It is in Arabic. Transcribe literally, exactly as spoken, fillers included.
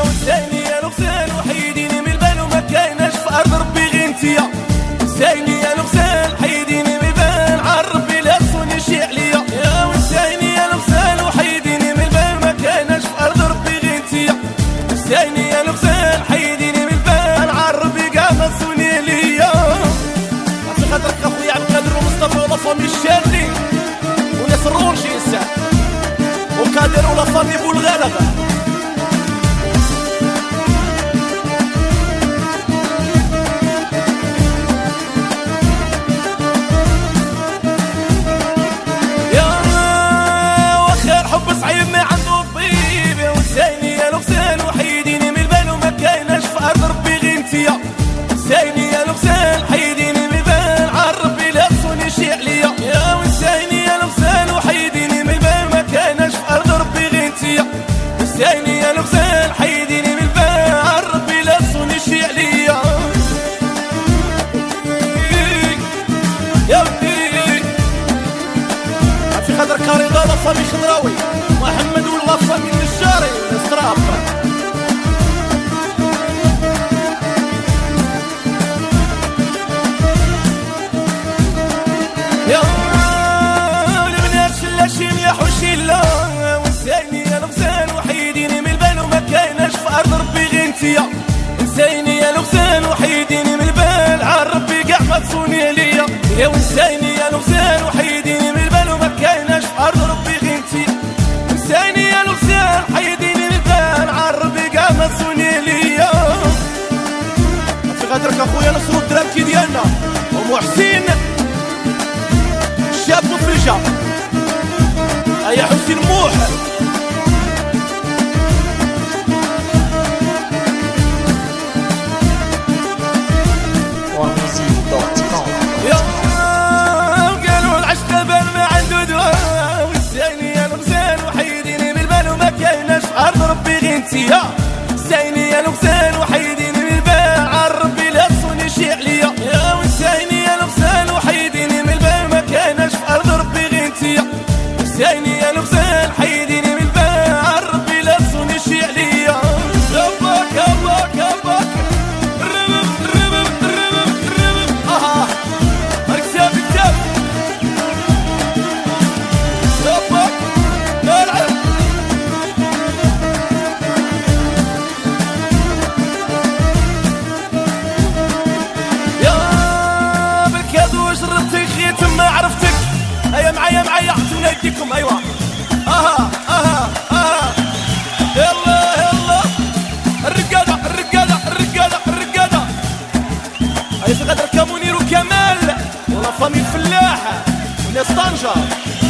وسايني يا الغزال وحيديني من البال وما كايناش في ارض ربي غير انتيا. وسايني يا الغزال حيديني من البال عربي لا تصوني شي عليا. يا وسايني يا الغزال وحيديني من البال ما كايناش في ارض ربي غير انتيا. وسايني يا الغزال حيديني من البال عربي كاع ما تصوني ليا. عطي خاطرك اخويا عبد القادر ومصطفى ولا فامي الشارلي وناس الرونشي يساع وقادر ولا فامي بولغالغا. سايني يا الغزال حيديني من البال عربي لا تصوني شي عليا. يا وسايني يا الغزال وحيديني من البال ما كانش في ارض ربي غير انتيا. سايني يا الغزال حيديني من البال عربي لا تصوني شي عليا. يا ودي في خاطر كاريضا لا فامي خضراوي محمد ولا فامي النجاري نستراب. يا البنات شلا شي مليح وشيلا. وسايني يا الغزال وحيديني من البال وما كايناش في ارض ربي غير انتيا. وسايني يا الغزال وحيديني من البال عربي كاع ما تصوني ليا. يا وسايني يا الغزال وحيديني من البال وما كايناش في ارض ربي غير انتيا. وسايني يا الغزال حيديني من البال عربي كاع ما تصوني ليا. في خاطرك اخويا نصرو الدرابكي ديالنا ومحسين شاب وفرجة يا حسين موح. يا قالوا العشق بال ما عنده دواء. وسايني يا الغزال وحيديني من البال وما كايناش في ارض ربي غير انتيا. سايني يا الغزال وحيديني من البال عربي لا تصوني شي عليا. يا وسايني يا الغزال وحيديني من البال ما كايناش في ارض ربي غير انتيا. سايني يا الغزال حيديني من البال عربي لا تصوني شي عليا. كباك كباك كباك الربب الربب الربب الربب اها هاك ساب الكتاب كباك العب. يا بالكادو جربتي خيت ما عرفتك. هيا معايا معايا عطونا يديكم ايوا اها اها اها يلا يلا الرقاده الرقاده الرقاده الرقاده. هيا في غدر كمنير وكمال ولا فامي الفلاح وناس طنجة.